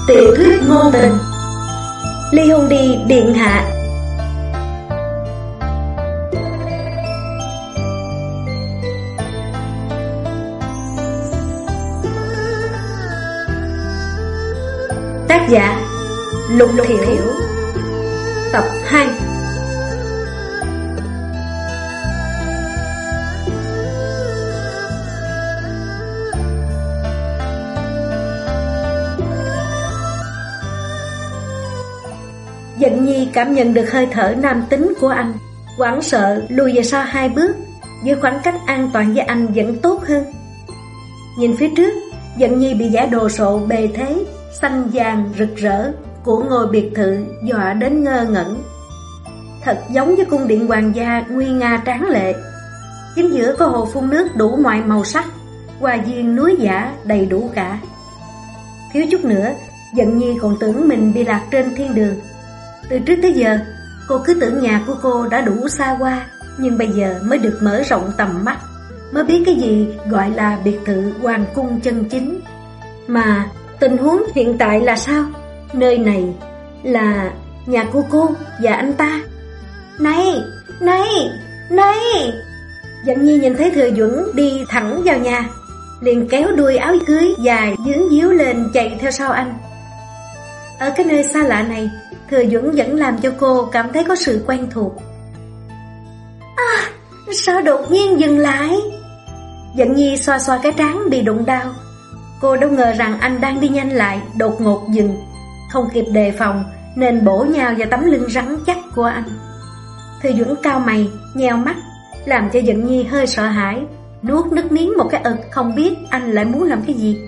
Tiểu thuyết ngôn tình. Ly hôn đi điện hạ. Tác giả Lục Thiểu. Tập 2. Dận Nhi cảm nhận được hơi thở nam tính của anh, hoảng sợ lùi về sau 2 bước, giữ khoảng cách an toàn với anh vẫn tốt hơn. Nhìn phía trước, Dận Nhi bị vẻ đồ sộ bề thế, xanh vàng rực rỡ của ngôi biệt thự dọa đến ngơ ngẩn. Thật giống với cung điện hoàng gia nguy nga tráng lệ. Chính giữa có hồ phun nước đủ mọi màu sắc, hoa viên núi giả đầy đủ cả. Thiếu chút nữa, Dận Nhi còn tưởng mình bị lạc trên thiên đường. Từ trước tới giờ, cô cứ tưởng nhà của cô đã đủ xa hoa, nhưng bây giờ mới được mở rộng tầm mắt, mới biết cái gì gọi là biệt thự hoàng cung chân chính. Mà tình huống hiện tại là sao? Nơi này là nhà của cô và anh ta. Này! Dận Nhi nhìn thấy Thừa Duẩn đi thẳng vào nhà, liền kéo đuôi áo cưới dài vướng díu lên chạy theo sau anh. Ở cái nơi xa lạ này, Thừa Duẩn vẫn làm cho cô cảm thấy có sự quen thuộc. Sao đột nhiên dừng lại? Dận Nhi xoa xoa cái trán bị đụng đau. Cô đâu ngờ rằng anh đang đi nhanh lại, đột ngột dừng, không kịp đề phòng nên bổ nhào vào tấm lưng rắn chắc của anh. Thừa Duẩn cau mày, nheo mắt, làm cho Dận Nhi hơi sợ hãi, nuốt nước miếng một cái ực, không biết anh lại muốn làm cái gì.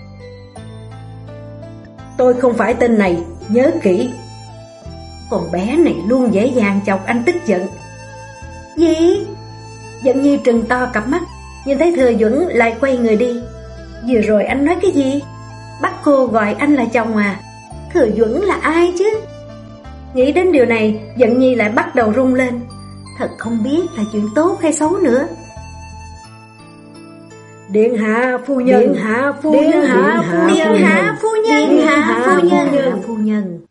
Tôi không phải tên này, nhớ kỹ. Con bé này luôn dễ dàng chọc anh tức giận. Gì? Dận Nhi trừng to cặp mắt, nhìn thấy Thừa Duẩn lại quay người đi. Vừa rồi anh nói cái gì? Bắt cô gọi anh là chồng à? Thừa Duẩn là ai chứ? Nghĩ đến điều này, Dận Nhi lại bắt đầu run lên. Thật không biết là chuyện tốt hay xấu nữa. Điện hạ phu nhân.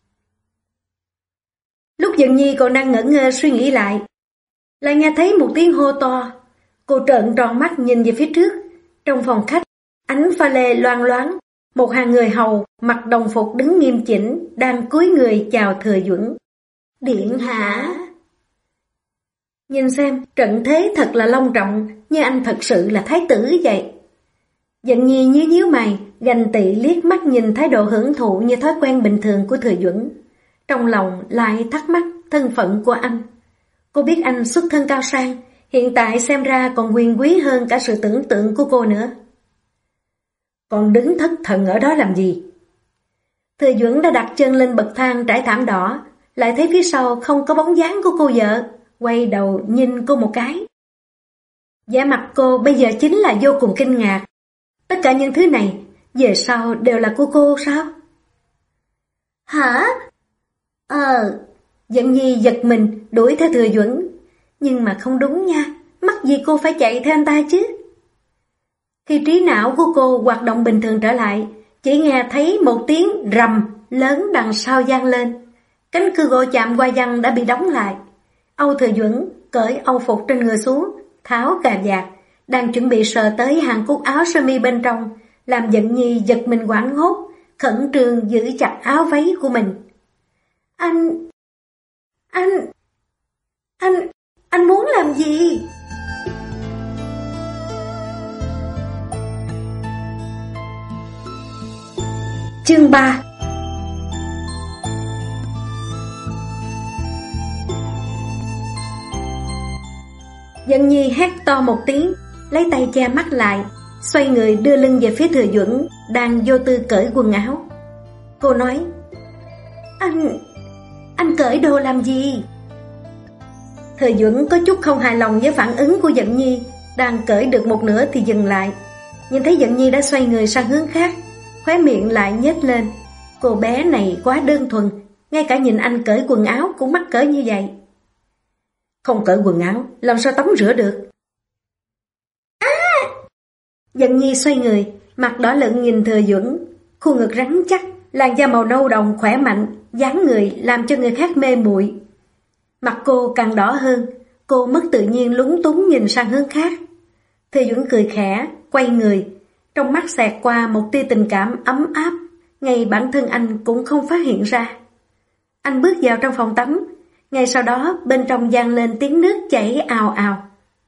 Lúc Dận Nhi còn đang ngẩn ngơ suy nghĩ lại nghe thấy một tiếng hô to. Cô trợn tròn mắt nhìn về phía trước. Trong phòng khách, ánh pha lê loang loáng, một hàng người hầu mặc đồng phục đứng nghiêm chỉnh, đang cúi người chào Thừa Duẩn. Điện hạ. Nhìn xem, trận thế thật là long trọng, như anh thật sự là thái tử vậy. Dận Nhi nhíu mày, ganh tị liếc mắt nhìn thái độ hưởng thụ như thói quen bình thường của Thừa Duẩn. Trong lòng lại thắc mắc thân phận của anh. Cô biết anh xuất thân cao sang, hiện tại xem ra còn quyền quý hơn cả sự tưởng tượng của cô nữa. Còn đứng thất thần ở đó làm gì? Thừa Duẩn đã đặt chân lên bậc thang trải thảm đỏ, lại thấy phía sau không có bóng dáng của cô vợ, quay đầu nhìn cô một cái. Vẻ mặt cô bây giờ chính là vô cùng kinh ngạc. Tất cả những thứ này về sau đều là của cô sao? Hả? Dận Nhi giật mình đuổi theo Thừa Duẩn. Nhưng mà không đúng nha, mắc gì cô phải chạy theo anh ta chứ? Khi trí não của cô hoạt động bình thường trở lại, chỉ nghe thấy một tiếng rầm lớn đằng sau vang lên. Cánh cửa gỗ chạm qua văn đã bị đóng lại. Âu Thừa Duẩn cởi âu phục trên người xuống, tháo cà vạt, đang chuẩn bị sờ tới hàng cúc áo sơ mi bên trong, làm Dận Nhi giật mình hoảng hốt, khẩn trương giữ chặt áo váy của mình. Anh muốn làm gì? Chương 3. Dận Nhi hét to một tiếng, lấy tay che mắt lại, xoay người đưa lưng về phía Thừa Duẩn đang vô tư cởi quần áo. Cô nói: Anh cởi đồ làm gì? Thừa Duẩn có chút không hài lòng với phản ứng của Dận Nhi, đang cởi được một nửa thì dừng lại. Nhìn thấy Dận Nhi đã xoay người sang hướng khác, khóe miệng lại nhếch lên. Cô bé này quá đơn thuần, ngay cả nhìn anh cởi quần áo cũng mắc cỡ như vậy. Không cởi quần áo, làm sao tắm rửa được? Dận Nhi xoay người, mặt đỏ lựng nhìn Thừa Duẩn, khuôn ngực rắn chắc, làn da màu nâu đồng khỏe mạnh, dáng người làm cho người khác mê muội. Mặt cô càng đỏ hơn, cô mất tự nhiên lúng túng nhìn sang hướng khác. Thư Duẩn cười khẽ, quay người, trong mắt xẹt qua một tia tình cảm ấm áp, ngay bản thân anh cũng không phát hiện ra. Anh bước vào trong phòng tắm, ngay sau đó bên trong vang lên tiếng nước chảy ào ào.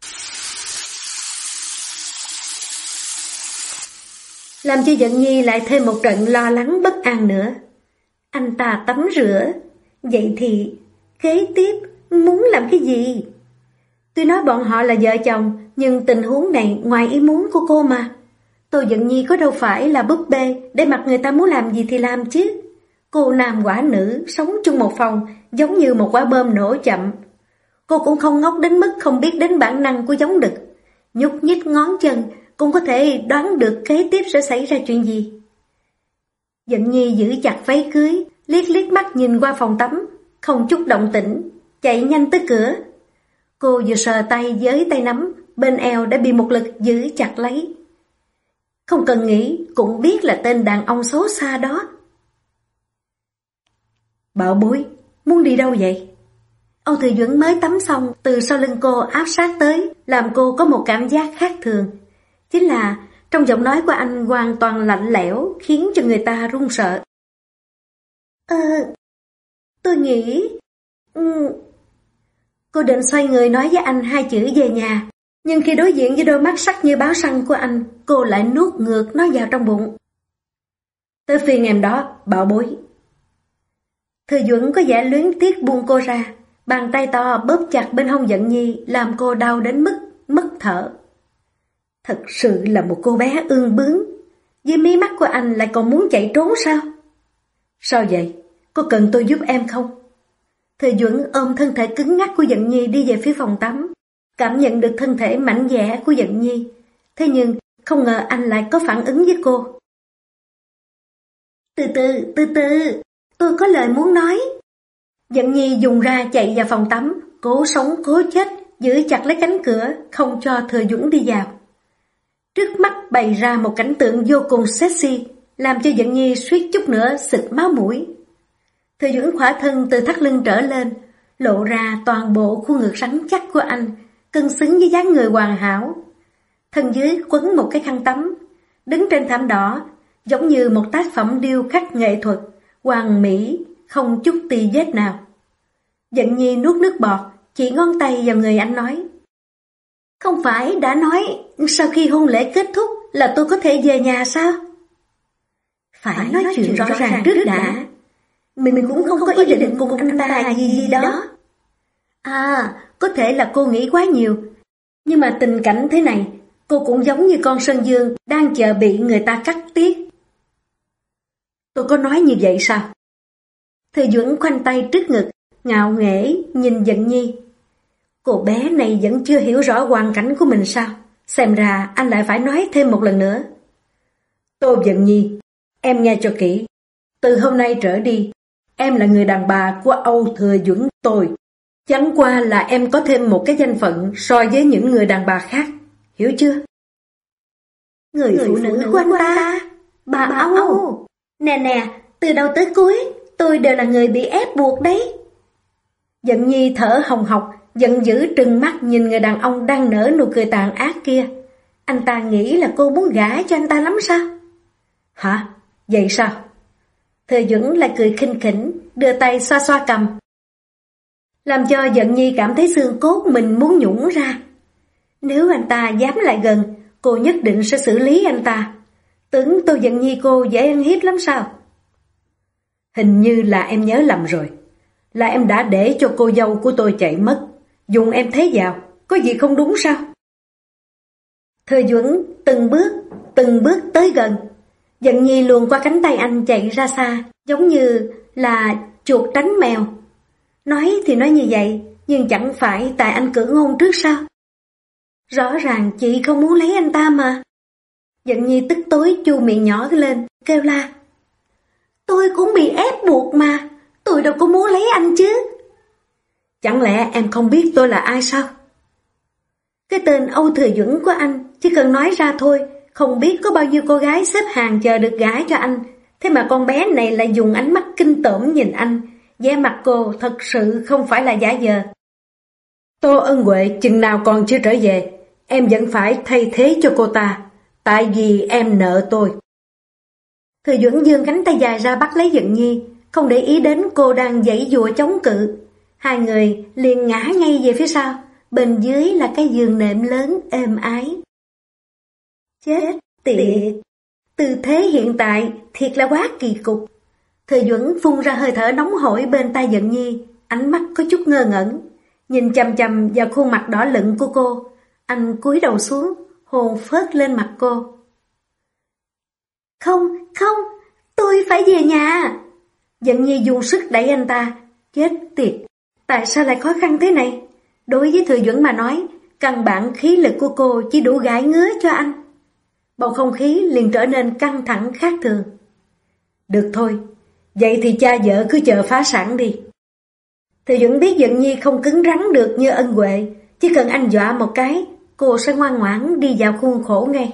Làm cho Dận Nhi lại thêm một trận lo lắng bất an nữa. Anh ta tắm rửa, vậy thì kế tiếp muốn làm cái gì? Tuy nói bọn họ là vợ chồng, nhưng tình huống này ngoài ý muốn của cô mà. Tô Dận Nhi có đâu phải là búp bê để mặc người ta muốn làm gì thì làm chứ. Cô nam quả nữ sống chung một phòng giống như một quả bom nổ chậm. Cô cũng không ngốc đến mức không biết đến bản năng của giống đực. Nhúc nhích ngón chân cũng có thể đoán được kế tiếp sẽ xảy ra chuyện gì. Dận Nhi giữ chặt váy cưới, liếc liếc mắt nhìn qua phòng tắm, không chút động tĩnh, chạy nhanh tới cửa. Cô vừa sờ tay với tay nắm, bên eo đã bị một lực giữ chặt lấy. Không cần nghĩ, cũng biết là tên đàn ông xấu xa đó. Bảo bối, muốn đi đâu vậy? Âu Thừa Duẩn mới tắm xong, từ sau lưng cô áp sát tới, làm cô có một cảm giác khác thường. Chính là trong giọng nói của anh hoàn toàn lạnh lẽo, khiến cho người ta run sợ. Tôi nghĩ... Cô định xoay người nói với anh hai chữ về nhà, nhưng khi đối diện với đôi mắt sắc như báo săn của anh, cô lại nuốt ngược nó vào trong bụng. Tới phiên em đó, bảo bối. Thư Duẩn có vẻ luyến tiếc buông cô ra, bàn tay to bóp chặt bên hông Dận Nhi, làm cô đau đến mức mất thở. Thật sự là một cô bé ương bướng, dưới mí mắt của anh lại còn muốn chạy trốn sao? Sao vậy? Có cần tôi giúp em không? Thư Duẩn ôm thân thể cứng ngắc của Dận Nhi đi về phía phòng tắm, cảm nhận được thân thể mảnh dẻ của Dận Nhi. Thế nhưng không ngờ anh lại có phản ứng với cô. Từ từ, tôi có lời muốn nói. Dận Nhi dùng ra chạy vào phòng tắm, cố sống cố chết, giữ chặt lấy cánh cửa, không cho Thư Duẩn đi vào. Trước mắt bày ra một cảnh tượng vô cùng sexy, làm cho Dận Nhi suýt chút nữa xịt máu mũi. Thư Duẩn khỏa thân từ thắt lưng trở lên, lộ ra toàn bộ khuôn ngực rắn chắc của anh, cân xứng với dáng người hoàn hảo. Thân dưới quấn một cái khăn tắm, đứng trên thảm đỏ, giống như một tác phẩm điêu khắc nghệ thuật, hoàn mỹ, không chút tì vết nào. Dận Nhi nuốt nước bọt, chỉ ngón tay vào người anh nói. Không phải đã nói sau khi hôn lễ kết thúc là tôi có thể về nhà sao? Phải nói chuyện rõ ràng trước đã. Mình cũng không có ý định cùng anh ta gì đó. Có thể là cô nghĩ quá nhiều. Nhưng mà tình cảnh thế này, cô cũng giống như con sơn dương đang chờ bị người ta cắt tiết. Tôi có nói như vậy sao? Thư Duẩn khoanh tay trước ngực, ngạo nghễ nhìn Dận Nhi. Cô bé này vẫn chưa hiểu rõ hoàn cảnh của mình sao? Xem ra anh lại phải nói thêm một lần nữa. Tô Dận Nhi, em nghe cho kỹ. Từ hôm nay trở đi, em là người đàn bà của Âu Thừa Duẩn tôi. Chẳng qua là em có thêm một cái danh phận so với những người đàn bà khác. Hiểu chưa? Người phụ nữ của anh ta? Bà Âu. Nè, từ đầu tới cuối, tôi đều là người bị ép buộc đấy. Dận Nhi thở hồng hộc, giận dữ trừng mắt nhìn người đàn ông đang nở nụ cười tàn ác kia. Anh ta nghĩ là cô muốn gả cho anh ta lắm sao? Hả? Vậy sao? Thư Duẩn lại cười khinh khỉnh, đưa tay xoa xoa cằm, làm cho Dận Nhi cảm thấy xương cốt mình muốn nhũn ra. Nếu anh ta dám lại gần, cô nhất định sẽ xử lý anh ta. Tưởng Tô Dận Nhi cô dễ ăn hiếp lắm sao? Hình như là em nhớ lầm rồi. Là em đã để cho cô dâu của tôi chạy mất, dùng em thế vào, có gì không đúng sao? Thư Duẩn từng bước tới gần. Dận Nhi luồn qua cánh tay anh chạy ra xa, giống như là chuột tránh mèo. Nói thì nói như vậy, nhưng chẳng phải tại anh cưỡng hôn trước sao? Rõ ràng chị không muốn lấy anh ta mà. Dận Nhi tức tối chu miệng nhỏ lên, kêu la. Tôi cũng bị ép buộc mà, tôi đâu có muốn lấy anh chứ. Chẳng lẽ em không biết tôi là ai sao? Cái tên Âu Thừa Duẩn của anh, chỉ cần nói ra thôi, không biết có bao nhiêu cô gái xếp hàng chờ được gả cho anh, Thế mà con bé này lại dùng ánh mắt kinh tởm nhìn anh. vẻ mặt cô thật sự không phải là giả vờ. Tô Ân Huệ chừng nào còn chưa trở về, em vẫn phải thay thế cho cô ta, tại vì em nợ tôi. Thừa Duẩn giương cánh tay dài ra bắt lấy Dận Nhi, không để ý đến cô đang giãy giụa chống cự. Hai người liền ngã ngay về phía sau, bên dưới là cái giường nệm lớn êm ái. Chết tiệt! Tư thế hiện tại thiệt là quá kỳ cục. Thừa Duẩn phun ra hơi thở nóng hổi bên tai Dận Nhi, ánh mắt có chút ngơ ngẩn, nhìn chằm chằm vào khuôn mặt đỏ lựng của cô. Anh cúi đầu xuống, hôn phớt lên mặt cô. Không, tôi phải về nhà. Dận Nhi dùng sức đẩy anh ta. Chết tiệt, tại sao lại khó khăn thế này? Đối với Thừa Duẩn mà nói, căn bản khí lực của cô chỉ đủ gãi ngứa cho anh. Bầu không khí liền trở nên căng thẳng khác thường. Được thôi, vậy thì cha vợ cứ chờ phá sản đi. Thừa Duẩn biết Dận Nhi không cứng rắn được như Ân Huệ, chỉ cần anh dọa một cái, cô sẽ ngoan ngoãn đi vào khuôn khổ ngay.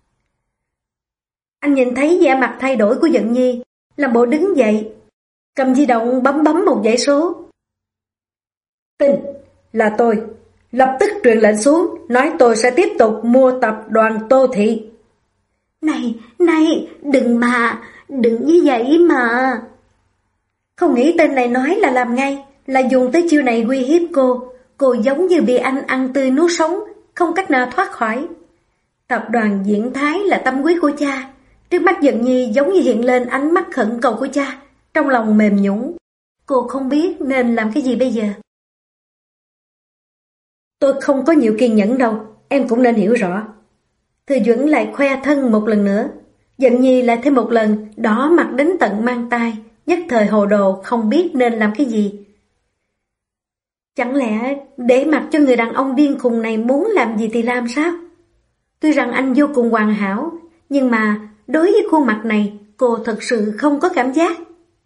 Anh nhìn thấy vẻ mặt thay đổi của Dận Nhi, làm bộ đứng dậy, cầm di động bấm một dãy số. Tin, là tôi. Lập tức truyền lệnh xuống, nói tôi sẽ tiếp tục mua tập đoàn Tô Thị. Này, đừng như vậy mà. Không nghĩ tên này nói là làm ngay, là dùng tới chiêu này uy hiếp cô. Cô giống như bị anh ăn tươi nuốt sống, không cách nào thoát khỏi. Tập đoàn Diễn Thái là tâm huyết của cha. Trước mắt Dận Nhi giống như hiện lên ánh mắt khẩn cầu của cha, trong lòng mềm nhũn. Cô không biết nên làm cái gì bây giờ. Tôi không có nhiều kiên nhẫn đâu, em cũng nên hiểu rõ. Thừa Duẩn lại khoe thân một lần nữa. Dận Nhi lại thêm một lần đỏ mặt đến tận mang tai, nhất thời hồ đồ không biết nên làm cái gì. Chẳng lẽ để mặc cho người đàn ông điên khùng này muốn làm gì thì làm sao? Tuy rằng anh vô cùng hoàn hảo, nhưng mà đối với khuôn mặt này cô thật sự không có cảm giác.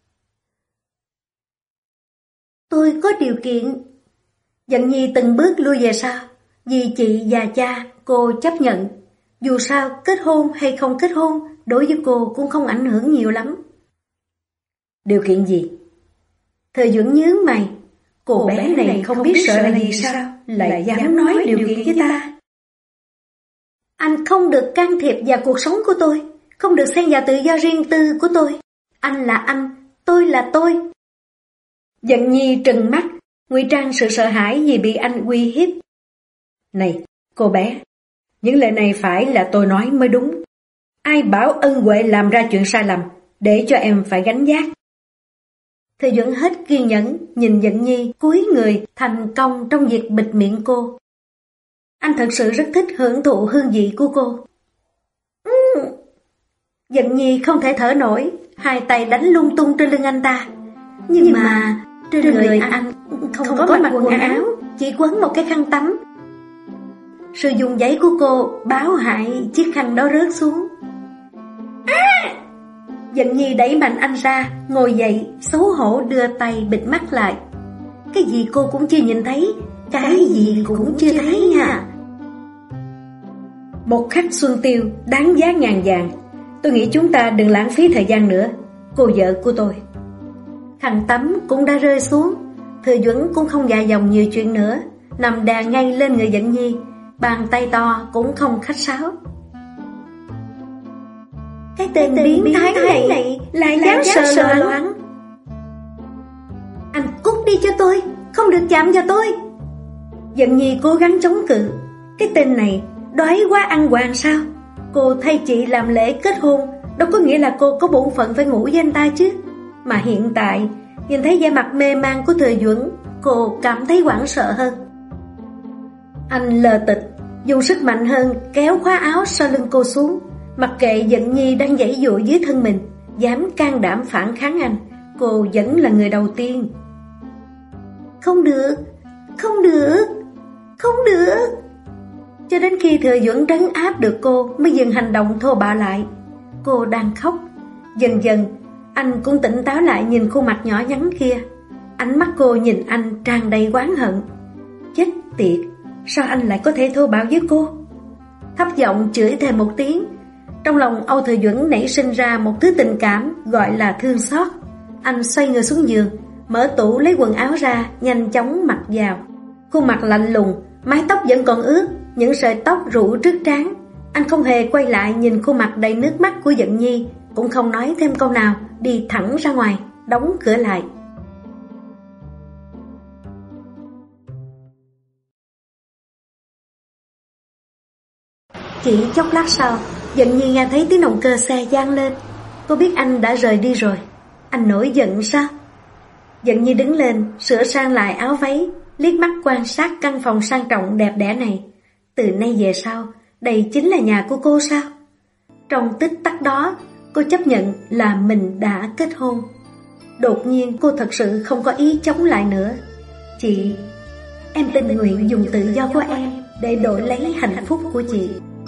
Tôi có điều kiện. Dận Nhi từng bước lui về sau. Vì chị và cha cô chấp nhận. Dù sao kết hôn hay không kết hôn đối với cô cũng không ảnh hưởng nhiều lắm. Điều kiện gì? Thừa Duẩn nhướng mày. Cô bé này không biết sợ là gì sao, lại dám nói điều kiện với ta. Anh không được can thiệp vào cuộc sống của tôi, không được xen vào tự do riêng tư của tôi. Anh là anh, tôi là tôi. Dận Nhi trừng mắt, ngụy trang sự sợ hãi vì bị anh uy hiếp. Này, cô bé, những lời này phải là tôi nói mới đúng. Ai bảo Ân Huệ làm ra chuyện sai lầm, để cho em phải gánh vác. Thừa Duẩn hết kiên nhẫn, nhìn Dận Nhi cúi người thành công trong việc bịt miệng cô. Anh thật sự rất thích hưởng thụ hương vị của cô. Dận Nhi không thể thở nổi, hai tay đánh lung tung trên lưng anh ta. Nhưng mà trên người anh không có mặc quần áo, chỉ quấn một cái khăn tắm. Sự dùng giấy của cô báo hại chiếc khăn đó rớt xuống. Dận Nhi đẩy mạnh anh ra, ngồi dậy, xấu hổ đưa tay bịt mắt lại. Cái gì cô cũng chưa nhìn thấy, cái gì cũng chưa thấy nha. Một khắc xuân tiêu đáng giá ngàn vàng. Tôi nghĩ chúng ta đừng lãng phí thời gian nữa, cô vợ của tôi. Khăn tắm cũng đã rơi xuống. Thừa Duẩn cũng không dài dòng nhiều chuyện nữa, nằm đè ngay lên người Dận Nhi, bàn tay to cũng không khách sáo. Cái tên biến thái này lại dám sờ loạn. Anh cút đi cho tôi, không được chạm vào tôi. Dận Nhi cố gắng chống cự. Cái tên này đói quá ăn hoàng sao? Cô thay chị làm lễ kết hôn, đâu có nghĩa là cô có bổn phận phải ngủ với anh ta chứ. Mà hiện tại nhìn thấy vẻ mặt mê man của Thừa Duẩn, cô cảm thấy hoảng sợ hơn. Anh lờ tịch dùng sức mạnh hơn kéo khóa áo sau lưng cô xuống. Mặc kệ Dận Nhi đang giãy dụa dưới thân mình, dám can đảm phản kháng anh, cô vẫn là người đầu tiên. Không được. Cho đến khi Thừa Duẩn trấn áp được cô mới dừng hành động thô bạo lại. Cô đang khóc. Dần dần anh cũng tỉnh táo lại, nhìn khuôn mặt nhỏ nhắn kia. Ánh mắt cô nhìn anh tràn đầy oán hận. Chết tiệt, sao anh lại có thể thô bạo với cô? Thấp giọng chửi thề một tiếng. Trong lòng Âu Thừa Duẩn nảy sinh ra một thứ tình cảm gọi là thương xót. Anh xoay người xuống giường, mở tủ lấy quần áo ra, nhanh chóng mặc vào. Khuôn mặt lạnh lùng, mái tóc vẫn còn ướt, những sợi tóc rủ trước trán. Anh không hề quay lại nhìn khuôn mặt đầy nước mắt của Dận Nhi, cũng không nói thêm câu nào, đi thẳng ra ngoài, đóng cửa lại. Chỉ chốc lát sau, Dận Nhi nghe thấy tiếng động cơ xe vang lên. Cô biết anh đã rời đi rồi. Anh nổi giận sao? Dận Nhi đứng lên, sửa sang lại áo váy, liếc mắt quan sát căn phòng sang trọng đẹp đẽ này. Từ nay về sau, đây chính là nhà của cô sao? Trong tích tắc đó, cô chấp nhận là mình đã kết hôn. Đột nhiên cô thật sự không có ý chống lại nữa. Chị, em tình nguyện dùng tự do của em để đổi lấy hạnh phúc của chị.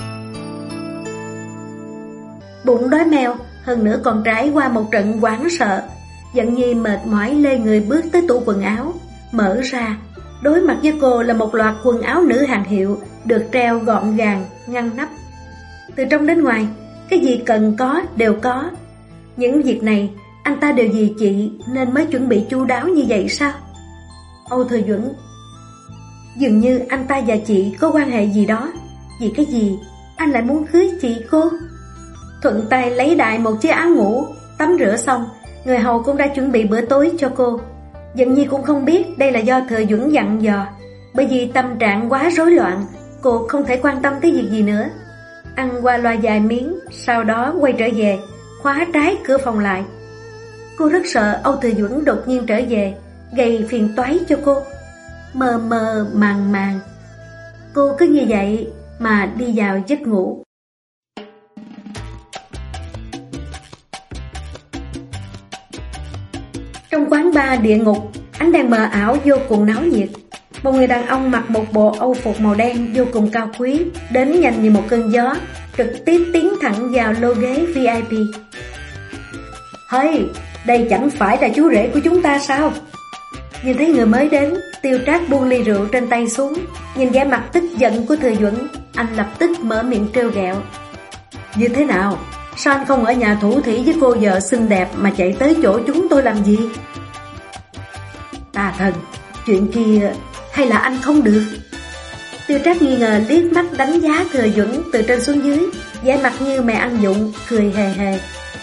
Bụng đói meo, hơn nữa còn trải qua một trận hoảng sợ. Dận Nhi mệt mỏi lê người bước tới tủ quần áo, mở ra. Đối mặt với cô là một loạt quần áo nữ hàng hiệu được treo gọn gàng, ngăn nắp. Từ trong đến ngoài, cái gì cần có đều có. Những việc này anh ta đều vì chị nên mới chuẩn bị chu đáo như vậy sao? Âu Thừa Duẩn, dường như anh ta và chị có quan hệ gì đó. Vì cái gì anh lại muốn cưới chị cô? Thuận tay lấy đại một chiếc áo ngủ, tắm rửa xong, người hầu cũng đã chuẩn bị bữa tối cho cô. Dận Nhi cũng không biết đây là do Thừa Duẩn dặn dò, bởi vì tâm trạng quá rối loạn, cô không thể quan tâm tới việc gì nữa. Ăn qua loa vài miếng, sau đó quay trở về, khóa trái cửa phòng lại. Cô rất sợ Âu Thừa Duẩn đột nhiên trở về, gây phiền toái cho cô. Mơ mơ màng màng, cô cứ như vậy mà đi vào giấc ngủ. Trong quán bar địa ngục, ánh đèn mờ ảo vô cùng náo nhiệt. Một người đàn ông mặc một bộ âu phục màu đen vô cùng cao quý, đến nhanh như một cơn gió, trực tiếp tiến thẳng vào lô ghế VIP. Hey, đây chẳng phải là chú rể của chúng ta sao? Nhìn thấy người mới đến, Tiêu Trác buông ly rượu trên tay xuống, nhìn vẻ mặt tức giận của Thừa Duẩn, anh lập tức mở miệng trêu ghẹo. Như thế nào? Sao anh không ở nhà thủ thỉ với cô vợ xinh đẹp mà chạy tới chỗ chúng tôi làm gì? Tà thần, chuyện kia hay là anh không được? Tiêu Trác nghi ngờ liếc mắt đánh giá Thừa Duẩn từ trên xuống dưới, vẻ mặt như mẹ ăn dụng, cười hề hề.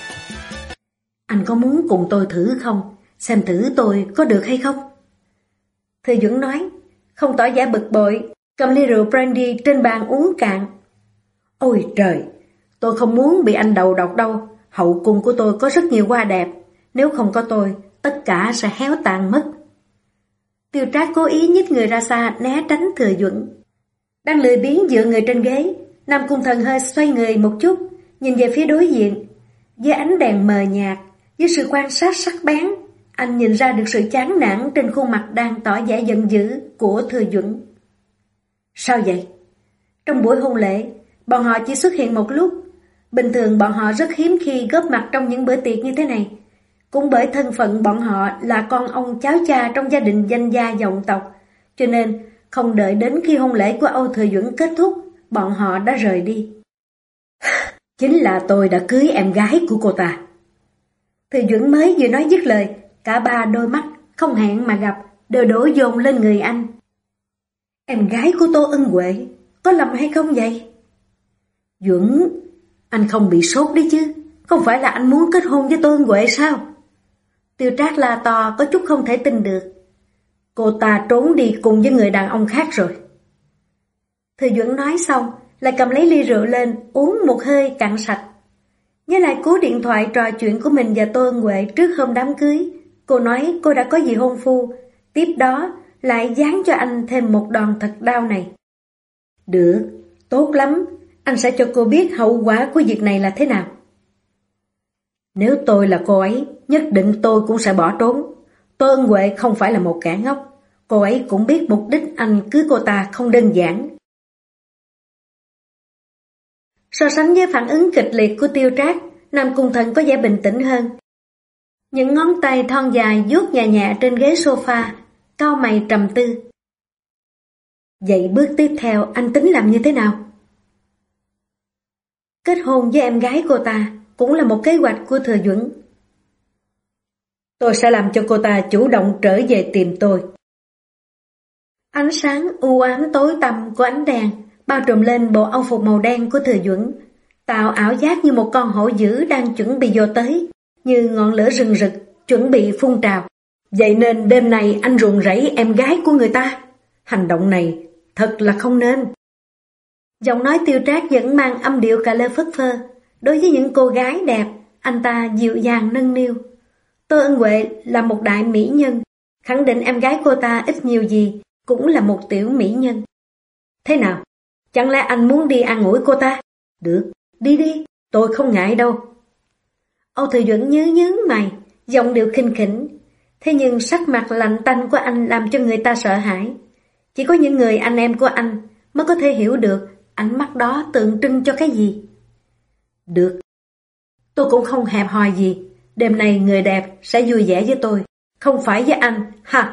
Anh có muốn cùng tôi thử không? Xem thử tôi có được hay không? Thừa Duẩn nói, không tỏ vẻ bực bội, cầm ly rượu brandy trên bàn uống cạn. Ôi trời, tôi không muốn bị anh đầu độc đâu. Hậu cung của tôi có rất nhiều hoa đẹp, nếu không có tôi, tất cả sẽ héo tàn mất. Tiêu Trác cố ý nhích người ra xa né tránh Thừa Duẩn. Đang lười biếng dựa người trên ghế, Nam Cung Thần hơi xoay người một chút, nhìn về phía đối diện. Với ánh đèn mờ nhạt, với sự quan sát sắc bén, anh nhìn ra được sự chán nản trên khuôn mặt đang tỏ vẻ giận dữ của Thừa Duẩn. Sao vậy? Trong buổi hôn lễ, bọn họ chỉ xuất hiện một lúc. Bình thường bọn họ rất hiếm khi góp mặt trong những bữa tiệc như thế này. Cũng bởi thân phận bọn họ là con ông cháu cha trong gia đình danh gia vọng tộc, cho nên không đợi đến khi hôn lễ của Âu Thừa Duẩn kết thúc, bọn họ đã rời đi. Chính là tôi đã cưới em gái của cô ta. Thừa Duẩn mới vừa nói dứt lời, cả ba đôi mắt không hẹn mà gặp đều đổ dồn lên người anh. Em gái của Tô Ân Huệ, có lầm hay không vậy? Duẩn, anh không bị sốt đấy chứ? Không phải là anh muốn kết hôn với Tô Ân Huệ sao? Tiêu Trác la to có chút không thể tin được. Cô ta trốn đi cùng với người đàn ông khác rồi. Thừa Duẩn nói xong, lại cầm lấy ly rượu lên, uống một hơi cạn sạch. Nhớ lại cú điện thoại trò chuyện của mình và Tô Ân Huệ trước hôm đám cưới. Cô nói cô đã có vị hôn phu, tiếp đó lại giáng cho anh thêm một đòn thật đau này. Được, tốt lắm, anh sẽ cho cô biết hậu quả của việc này là thế nào. Nếu tôi là cô ấy, nhất định tôi cũng sẽ bỏ trốn. Tô Ân Huệ không phải là một kẻ ngốc, cô ấy cũng biết mục đích anh cưới cô ta không đơn giản. So sánh với phản ứng kịch liệt của Tiêu Trác, Nam Cung Thần có vẻ bình tĩnh hơn. Những ngón tay thon dài vuốt nhẹ nhẹ trên ghế sofa, cau mày trầm tư. Vậy bước tiếp theo anh tính làm như thế nào? Kết hôn với em gái cô ta cũng là một kế hoạch của Thừa Duẩn. Tôi sẽ làm cho cô ta chủ động trở về tìm tôi. Ánh sáng u ám tối tăm của ánh đèn bao trùm lên bộ âu phục màu đen của Thừa Duẩn, tạo ảo giác như một con hổ dữ đang chuẩn bị vô tới, như ngọn lửa rừng rực chuẩn bị phun trào. Vậy nên đêm nay anh ruồng rẫy em gái của người ta. Hành động này thật là không nên. Giọng nói Tiêu Trác vẫn mang âm điệu cà lơ phất phơ. Đối với những cô gái đẹp, anh ta dịu dàng nâng niu. Tô Ân Huệ là một đại mỹ nhân, khẳng định em gái cô ta ít nhiều gì cũng là một tiểu mỹ nhân. Thế nào? Chẳng lẽ anh muốn đi an ủi cô ta? Được, đi đi, tôi không ngại đâu. Âu Thừa Duẩn nhướng mày, giọng điệu khinh khỉnh. Thế nhưng sắc mặt lạnh tanh của anh làm cho người ta sợ hãi. Chỉ có những người anh em của anh mới có thể hiểu được ánh mắt đó tượng trưng cho cái gì. Được, tôi cũng không hẹp hòi gì. Đêm nay người đẹp sẽ vui vẻ với tôi, không phải với anh, ha.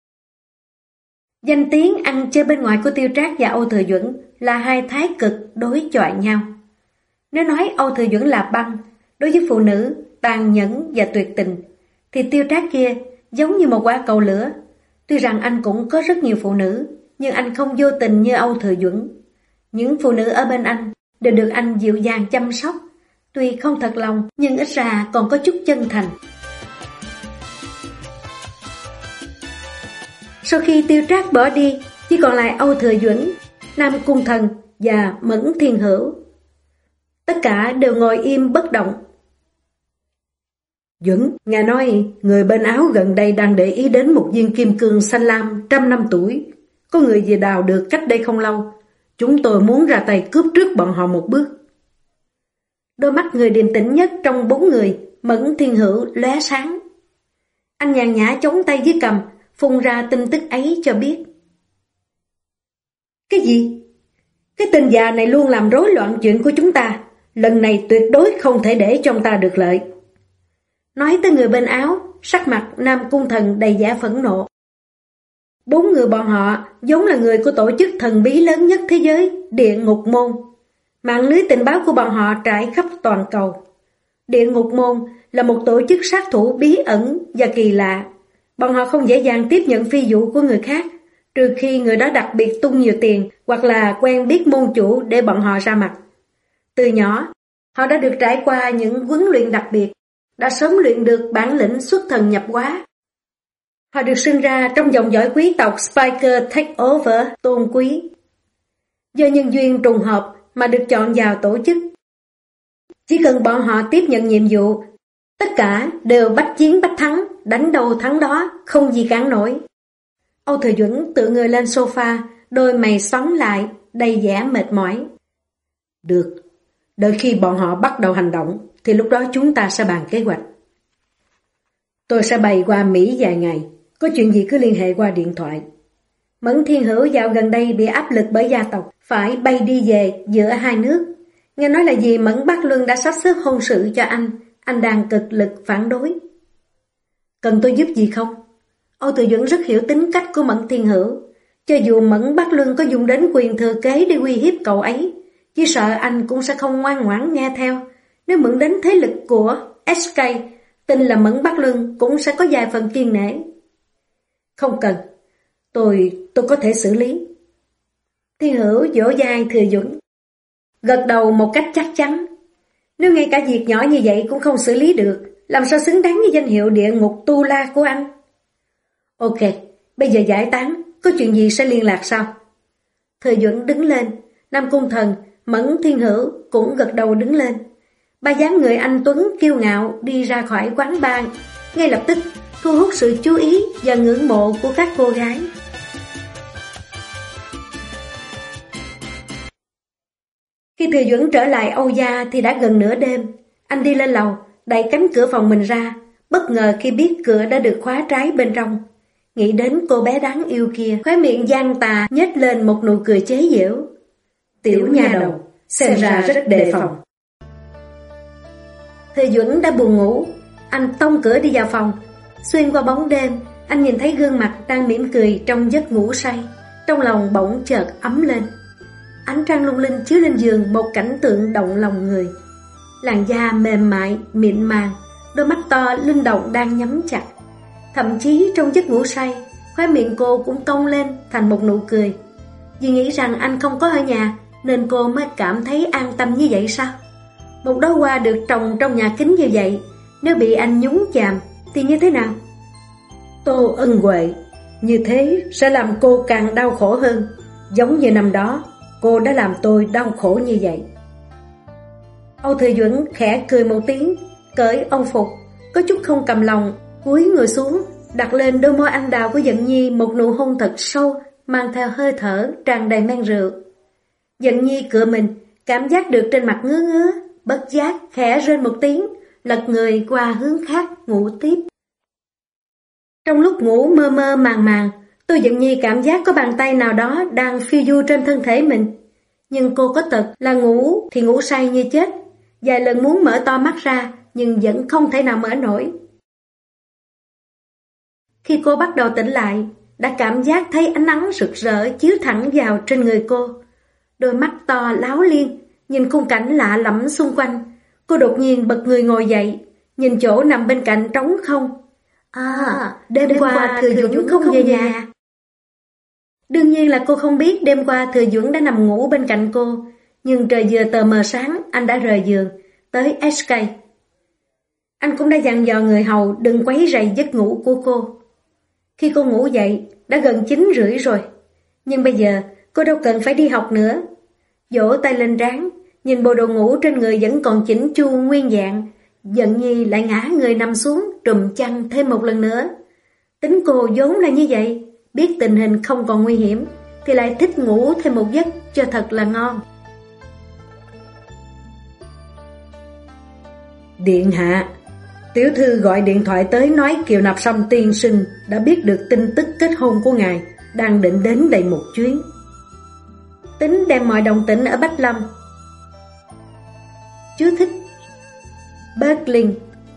Danh tiếng ăn chơi bên ngoài của Tiêu Trác và Âu Thừa Duẩn là hai thái cực đối chọi nhau. Nếu nói Âu Thừa Duẩn là băng, đối với phụ nữ, tàn nhẫn và tuyệt tình, thì Tiêu Trác kia giống như một quả cầu lửa. Tuy rằng anh cũng có rất nhiều phụ nữ, nhưng anh không vô tình như Âu Thừa Duẩn. Những phụ nữ ở bên anh đều được anh dịu dàng chăm sóc, tuy không thật lòng nhưng ít ra còn có chút chân thành. Sau khi Tiêu Trác bỏ đi, chỉ còn lại Âu Thừa Duẩn, Nam Cung Thần và Mẫn Thiên Hữu. Tất cả đều ngồi im bất động. Duẩn, nghe nói người bên Áo gần đây đang để ý đến một viên kim cương xanh lam 100 năm tuổi. Có người về đào được cách đây không lâu. Chúng tôi muốn ra tay cướp trước bọn họ một bước. Đôi mắt người điềm tĩnh nhất trong 4 người, Mẫn Thiên Hữu lóe sáng. Anh nhàn nhã chống tay dưới cằm, phun ra tin tức ấy cho biết. Cái gì? Cái tên già này luôn làm rối loạn chuyện của chúng ta. Lần này tuyệt đối không thể để cho ông ta được lợi. Nói tới người bên Áo, sắc mặt Nam Cung Thần đầy vẻ phẫn nộ. 4 người bọn họ giống là người của tổ chức thần bí lớn nhất thế giới, Địa Ngục Môn. Mạng lưới tình báo của bọn họ trải khắp toàn cầu. Địa Ngục Môn là một tổ chức sát thủ bí ẩn và kỳ lạ. Bọn họ không dễ dàng tiếp nhận phi vụ của người khác, trừ khi người đó đặc biệt tung nhiều tiền hoặc là quen biết môn chủ để bọn họ ra mặt. Từ nhỏ, họ đã được trải qua những huấn luyện đặc biệt, đã sớm luyện được bản lĩnh xuất thần nhập hóa. Họ được sinh ra trong dòng dõi quý tộc Spiker Takeover tôn quý. Do nhân duyên trùng hợp mà được chọn vào tổ chức. Chỉ cần bọn họ tiếp nhận nhiệm vụ, tất cả đều bách chiến bách thắng, đánh đầu thắng đó, không gì cản nổi. Âu Thừa Duẩn tựa người lên sofa, đôi mày xoắn lại, đầy vẻ mệt mỏi. Được, đợi khi bọn họ bắt đầu hành động, thì lúc đó chúng ta sẽ bàn kế hoạch. Tôi sẽ bay qua Mỹ vài ngày, có chuyện gì cứ liên hệ qua điện thoại. Mẫn Thiên Hữu dạo gần đây bị áp lực bởi gia tộc, phải bay đi về giữa hai nước. Nghe nói là vì Mẫn Bắc Luân đã sắp xếp hôn sự cho anh đang cực lực phản đối. Cần tôi giúp gì không? Âu Thừa Duẩn rất hiểu tính cách của Mẫn Thiên Hữu. Cho dù Mẫn Bắc Luân có dùng đến quyền thừa kế để uy hiếp cậu ấy, chỉ sợ anh cũng sẽ không ngoan ngoãn nghe theo. Nếu mượn đến thế lực của SK, tin là Mẫn Bắc Luân cũng sẽ có vài phần kiên nể. Không cần, tôi có thể xử lý. Thiên Hữu vỗ vai Thừa Duẩn, gật đầu một cách chắc chắn. Nếu ngay cả việc nhỏ như vậy cũng không xử lý được, làm sao xứng đáng với danh hiệu địa ngục tu la của anh? Ok, bây giờ giải tán, có chuyện gì sẽ liên lạc sau? Thừa Duẩn đứng lên, Nam Cung Thần, Mẫn Thiên Hữu cũng gật đầu đứng lên. Ba dáng người anh tuấn kiêu ngạo đi ra khỏi quán bar, ngay lập tức thu hút sự chú ý và ngưỡng mộ của các cô gái. Khi Thừa Duẩn trở lại Âu gia thì đã gần nửa đêm. Anh đi lên lầu, đẩy cánh cửa phòng mình ra, bất ngờ khi biết cửa đã được khóa trái bên trong. Nghĩ đến cô bé đáng yêu kia, khóe miệng gian tà nhếch lên một nụ cười chế giễu. Tiểu nha đầu, xem ra rất đề phòng. Thừa Duẩn đã buồn ngủ, anh tông cửa đi vào phòng. Xuyên qua bóng đêm, anh nhìn thấy gương mặt đang mỉm cười trong giấc ngủ say. Trong lòng bỗng chợt ấm lên. ánh trăng lung linh chiếu lên giường một cảnh tượng động lòng người. Làn da mềm mại, mịn màng, đôi mắt to linh động đang nhắm chặt. Thậm chí trong giấc ngủ say, khóe miệng cô cũng cong lên thành một nụ cười. Vì nghĩ rằng anh không có ở nhà nên cô mới cảm thấy an tâm như vậy sao? Một đóa hoa được trồng trong nhà kính như vậy, nếu bị anh nhúng chàm thì như thế nào? Tô Ân Huệ, như thế sẽ làm cô càng đau khổ hơn. Giống như năm đó, cô đã làm tôi đau khổ như vậy. Âu Thừa Duẩn khẽ cười một tiếng, cởi âu phục, có chút không cầm lòng, cúi người xuống, đặt lên đôi môi anh đào của Dận Nhi một nụ hôn thật sâu, mang theo hơi thở tràn đầy men rượu. Dận Nhi cựa mình, cảm giác được trên mặt ngứa ngứa, bất giác khẽ rên một tiếng, lật người qua hướng khác ngủ tiếp. Trong lúc ngủ mơ mơ màng màng, Tô Dận Nhi cảm giác có bàn tay nào đó đang phiêu du trên thân thể mình. Nhưng cô có tật là ngủ thì ngủ say như chết, vài lần muốn mở to mắt ra nhưng vẫn không thể nào mở nổi. Khi cô bắt đầu tỉnh lại, đã cảm giác thấy ánh nắng rực rỡ chiếu thẳng vào trên người cô. Đôi mắt to láo liên, nhìn khung cảnh lạ lẫm xung quanh. Cô đột nhiên bật người ngồi dậy, nhìn chỗ nằm bên cạnh trống không. Đêm qua Thừa Duẩn không về nhà. Đương nhiên là cô không biết đêm qua Thừa Duẩn đã nằm ngủ bên cạnh cô, nhưng trời vừa tờ mờ sáng anh đã rời giường, tới SK. Anh cũng đã dặn dò người hầu đừng quấy rầy giấc ngủ của cô. Khi cô ngủ dậy, đã gần 9:30 rồi, nhưng bây giờ cô đâu cần phải đi học nữa. Vỗ tay lên trán, nhìn bộ đồ ngủ trên người vẫn còn chỉnh chu nguyên dạng, Dận Nhi lại ngã người nằm xuống trùm chăn thêm một lần nữa. Tính cô vốn là như vậy, biết tình hình không còn nguy hiểm thì lại thích ngủ thêm một giấc cho thật là ngon. Điện hạ, tiểu thư gọi điện thoại tới nói Kiều Nạp Sâm tiên sinh đã biết được tin tức kết hôn của ngài, đang định đến đây một chuyến. Tính đem mọi động tĩnh ở Bách Lâm. Chú thích Berlin.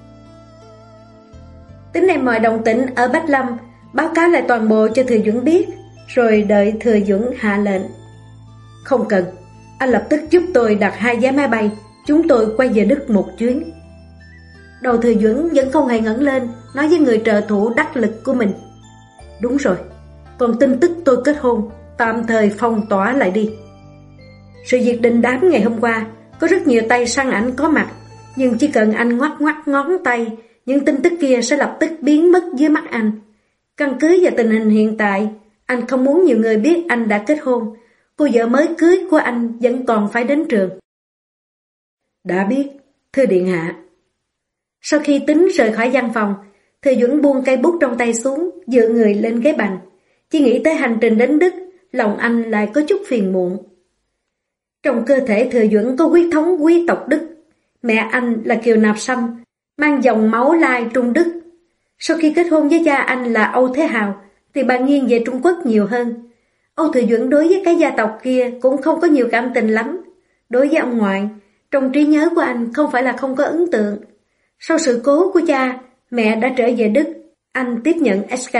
Tính đem mọi động tĩnh ở Bách Lâm, báo cáo lại toàn bộ cho Thừa Duẩn biết, rồi đợi Thừa Duẩn hạ lệnh. Không cần, anh lập tức giúp tôi đặt 2 vé máy bay, chúng tôi quay về Đức một chuyến. Đầu Thừa Duẩn vẫn không hề ngẩng lên, nói với người trợ thủ đắc lực của mình. Đúng rồi, còn tin tức tôi kết hôn, tạm thời phong tỏa lại đi. Sự việc đình đám ngày hôm qua, có rất nhiều tay săn ảnh có mặt, nhưng chỉ cần anh ngoắc ngoắc ngón tay, những tin tức kia sẽ lập tức biến mất dưới mắt anh. Căn cứ vào tình hình hiện tại, anh không muốn nhiều người biết anh đã kết hôn. Cô vợ mới cưới của anh vẫn còn phải đến trường. Đã biết, thưa điện hạ. Sau khi Tính rời khỏi văn phòng, Thừa Duẩn buông cây bút trong tay xuống, dựa người lên ghế bành. Chỉ nghĩ tới hành trình đến Đức, lòng anh lại có chút phiền muộn. Trong cơ thể Thừa Duẩn có huyết thống quý tộc Đức. Mẹ anh là Kiều Nạp Sâm, mang dòng máu lai Trung Đức. Sau khi kết hôn với cha anh là Âu Thế Hào, thì bà nghiêng về Trung Quốc nhiều hơn. Âu Thừa Duẩn đối với cái gia tộc kia cũng không có nhiều cảm tình lắm. Đối với ông ngoại, trong trí nhớ của anh không phải là không có ấn tượng. Sau sự cố của cha, mẹ đã trở về Đức, anh tiếp nhận SK.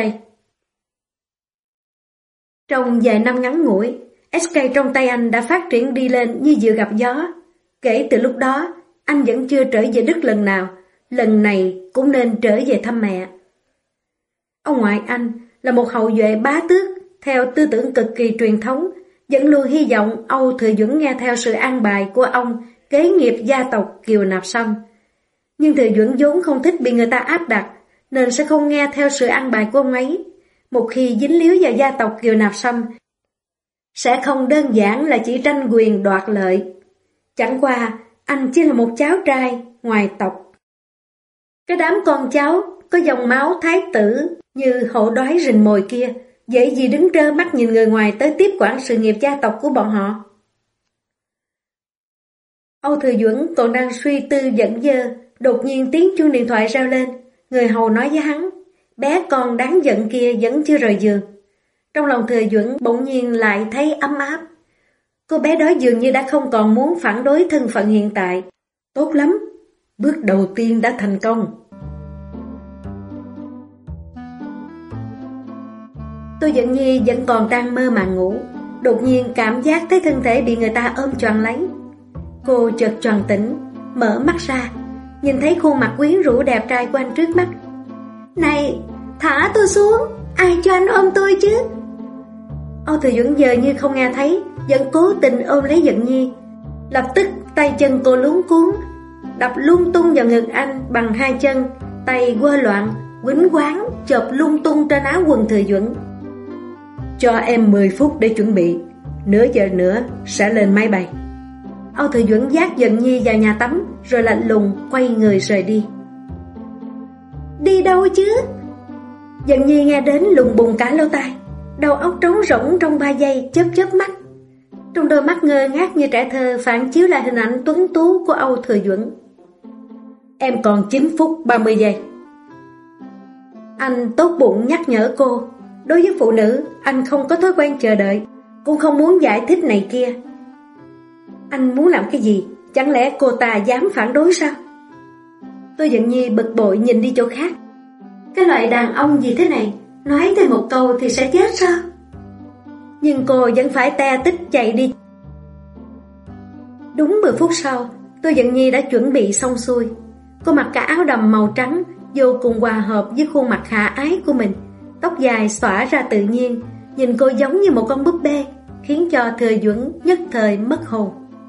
Trong vài năm ngắn ngủi, SK trong tay anh đã phát triển đi lên như vừa gặp gió. Kể từ lúc đó, anh vẫn chưa trở về Đức lần nào, lần này cũng nên trở về thăm mẹ. Ông ngoại anh là một hậu duệ bá tước, theo tư tưởng cực kỳ truyền thống, vẫn luôn hy vọng Âu Thừa Duẩn nghe theo sự an bài của ông kế nghiệp gia tộc Kiều Nạp Sâm. Nhưng Thừa Duẩn vốn không thích bị người ta áp đặt, nên sẽ không nghe theo sự an bài của ông ấy. Một khi dính líu vào gia tộc Kiều Nạp Sâm, sẽ không đơn giản là chỉ tranh quyền đoạt lợi. Chẳng qua, anh chỉ là một cháu trai ngoài tộc. Cái đám con cháu có dòng máu thái tử như hổ đói rình mồi kia, dễ gì đứng trơ mắt nhìn người ngoài tới tiếp quản sự nghiệp gia tộc của bọn họ. Âu Thừa Duẩn còn đang suy tư giận dơ, đột nhiên tiếng chuông điện thoại reo lên. Người hầu nói với hắn, bé con đáng giận kia vẫn chưa rời giường. Trong lòng Thừa Duẩn bỗng nhiên lại thấy ấm áp. Cô bé đó dường như đã không còn muốn phản đối thân phận hiện tại. Tốt lắm, bước đầu tiên đã thành công. Tô Dận Nhi vẫn còn đang mơ màng ngủ. đột nhiên cảm giác thấy thân thể bị người ta ôm choàng lấy. Cô chợt choàng tỉnh, mở mắt ra, nhìn thấy khuôn mặt quyến rũ đẹp trai của anh trước mắt. Này, thả tôi xuống, ai cho anh ôm tôi chứ? Âu Thừa Duẩn giờ như không nghe thấy, vẫn cố tình ôm lấy Dận Nhi. Lập tức tay chân cô luống cuống, đập lung tung vào ngực anh bằng hai chân, tay quơ loạn, quýnh quáng, chộp lung tung trên áo quần Thừa Duẩn. Cho em 10 phút để chuẩn bị, nửa giờ nữa sẽ lên máy bay. Âu Thừa Duẩn dắt Dận Nhi vào nhà tắm, rồi lạnh lùng quay người rời đi. Đi đâu chứ? Dận Nhi nghe đến lùng bùng cả lỗ tai, đầu óc trống rỗng trong 3 giây, chớp mắt. Trong đôi mắt ngơ ngác như trẻ thơ phản chiếu lại hình ảnh tuấn tú của Âu Thừa Duẩn. Em còn 9 phút 30 giây. Anh tốt bụng nhắc nhở cô. Đối với phụ nữ, anh không có thói quen chờ đợi, cũng không muốn giải thích này kia. Anh muốn làm cái gì? Chẳng lẽ cô ta dám phản đối sao? Tôi Dận Nhi bực bội nhìn đi chỗ khác. Cái loại đàn ông gì thế này, nói thêm một câu thì sẽ chết sao? Nhưng cô vẫn phải te tích chạy đi. Đúng 10 phút sau, tôi Dận Nhi đã chuẩn bị xong xuôi. Cô mặc cả áo đầm màu trắng, vô cùng hòa hợp với khuôn mặt khả ái của mình. Tóc dài xõa ra tự nhiên, nhìn cô giống như một con búp bê, khiến cho Thừa Duẩn nhất thời mất hồn.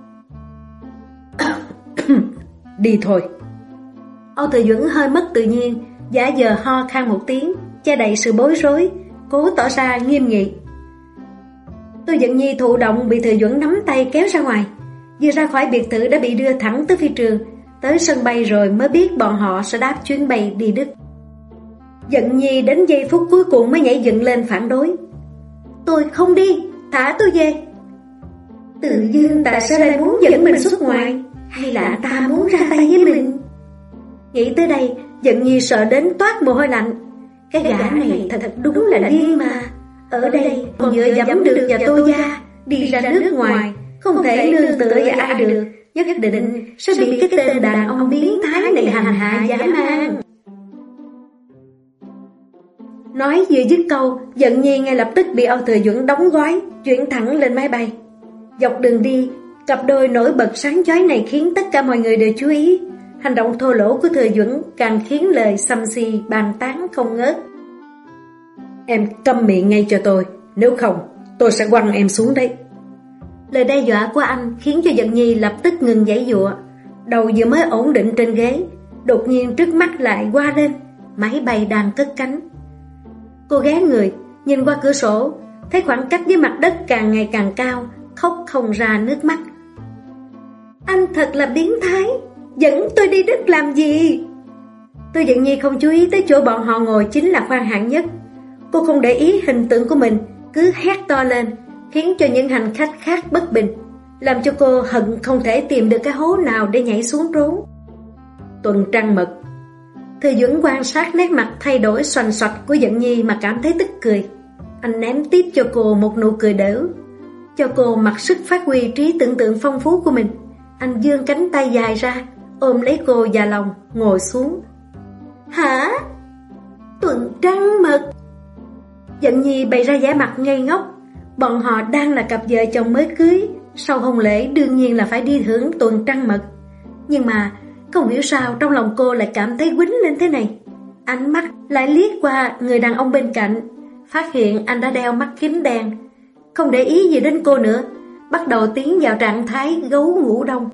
Đi thôi. Âu Thừa Duẩn hơi mất tự nhiên, giả vờ ho khan một tiếng, che đậy sự bối rối, cố tỏ ra nghiêm nghị. Tôi Dận Nhi thụ động bị Thừa Duẩn nắm tay kéo ra ngoài. Vừa ra khỏi biệt thự đã bị đưa thẳng tới phi trường, tới sân bay rồi mới biết bọn họ sẽ đáp chuyến bay đi Đức. Dận Nhi đến giây phút cuối cùng mới nhảy dựng lên phản đối. Tôi không đi, thả tôi về. Tự dưng tại sao lại muốn dẫn mình xuất ngoại? Hay là anh ta muốn ra tay với mình? Nghĩ tới đây, Dận Nhi sợ đến toát mồ hôi lạnh. Cái gã này thật đúng là điên mà. Ở đây còn vừa dẫm được vào Tô gia, đi ra nước ngoài, không thể nương tựa vào ai được, nhất định sẽ bị cái tên đàn ông biến thái này hành hạ dã man. Nói vừa dứt câu, Dận Nhi ngay lập tức bị Âu Thừa Duẩn đóng gói, chuyển thẳng lên máy bay. Dọc đường đi, cặp đôi nổi bật sáng chói này khiến tất cả mọi người đều chú ý. Hành động thô lỗ của Thừa Duẩn càng khiến lời xăm xì bàn tán không ngớt. Em câm miệng ngay cho tôi, nếu không tôi sẽ quăng em xuống đấy. Lời đe dọa của anh khiến cho Dận Nhi lập tức ngừng giãy giụa. Đầu vừa mới ổn định trên ghế, đột nhiên trước mắt lại qua lên, máy bay đang cất cánh. Cô ghé người, nhìn qua cửa sổ, thấy khoảng cách với mặt đất càng ngày càng cao, khóc không ra nước mắt. Anh thật là biến thái, dẫn tôi đi Đức làm gì? Tôi Dận Nhi không chú ý tới chỗ bọn họ ngồi chính là khoang hạng nhất. Cô không để ý hình tượng của mình, cứ hét to lên, khiến cho những hành khách khác bất bình, làm cho cô hận không thể tìm được cái hố nào để nhảy xuống trốn. Tuần trăng mật. Thừa Duẩn quan sát nét mặt thay đổi xoành xoạch của Dận Nhi mà cảm thấy tức cười. Anh ném tiếp cho cô một nụ cười đểu, cho cô mặc sức phát huy trí tưởng tượng phong phú của mình. Anh giương cánh tay dài ra, ôm lấy cô vào lòng, ngồi xuống. Hả? Tuần trăng mật? Dận Nhi bày ra vẻ mặt ngây ngốc. Bọn họ đang là cặp vợ chồng mới cưới, sau hôn lễ đương nhiên là phải đi hưởng tuần trăng mật. Nhưng mà không hiểu sao trong lòng cô lại cảm thấy quýnh lên thế này. Ánh mắt lại liếc qua người đàn ông bên cạnh, phát hiện anh đã đeo mắt kính đen. Không để ý gì đến cô nữa, bắt đầu tiến vào trạng thái gấu ngủ đông.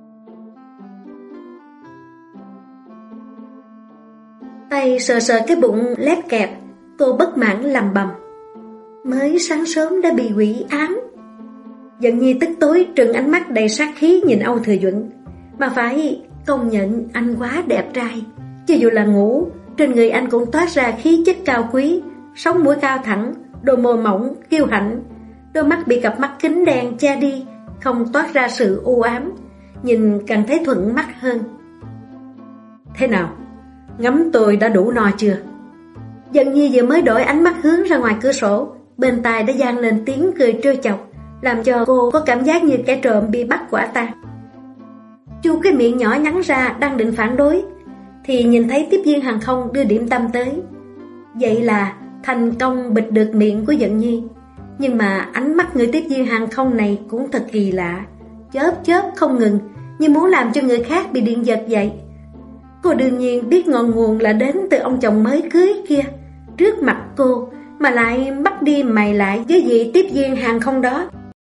Tay sờ sờ cái bụng lép kẹp, cô bất mãn lầm bầm. Mới sáng sớm đã bị quỷ ám. Dận Nhi tức tối trừng ánh mắt đầy sát khí nhìn Âu Thừa Duẩn. Mà phải công nhận anh quá đẹp trai. Cho dù là ngủ, trên người anh cũng toát ra khí chất cao quý, sống mũi cao thẳng, đôi môi mỏng, kiêu hãnh. Đôi mắt bị cặp mắt kính đen che đi, không toát ra sự u ám, nhìn càng thấy thuận mắt hơn. Thế nào? Ngắm tôi đã đủ no chưa? Dận Nhi vừa mới đổi ánh mắt hướng ra ngoài cửa sổ, bên tai đã vang lên tiếng cười trêu chọc, làm cho cô có cảm giác như kẻ trộm bị bắt quả tang. Chu cái miệng nhỏ nhắn ra đang định phản đối, thì nhìn thấy tiếp viên hàng không đưa điểm tâm tới. Vậy là thành công bịt được miệng của Dận Nhi. Nhưng mà ánh mắt người tiếp viên hàng không này cũng thật kỳ lạ, chớp không ngừng, như muốn làm cho người khác bị điện giật vậy. Cô đương nhiên biết ngọn nguồn là đến từ ông chồng mới cưới kia, trước mặt cô mà lại bắt đi mày lại với vị tiếp viên hàng không đó.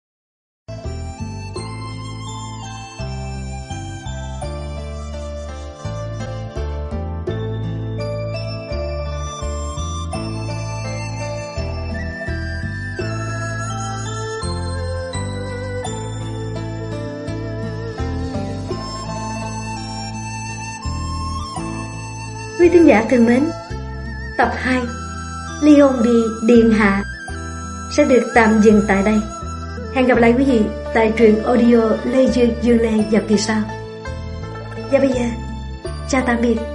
Quý thính giả thân mến, tập 2 Ly hôn đi điện hạ sẽ được tạm dừng tại đây. Hẹn gặp lại quý vị tại truyện audio Lê Dương Lê vào kỳ sau. Và bây giờ, chào tạm biệt.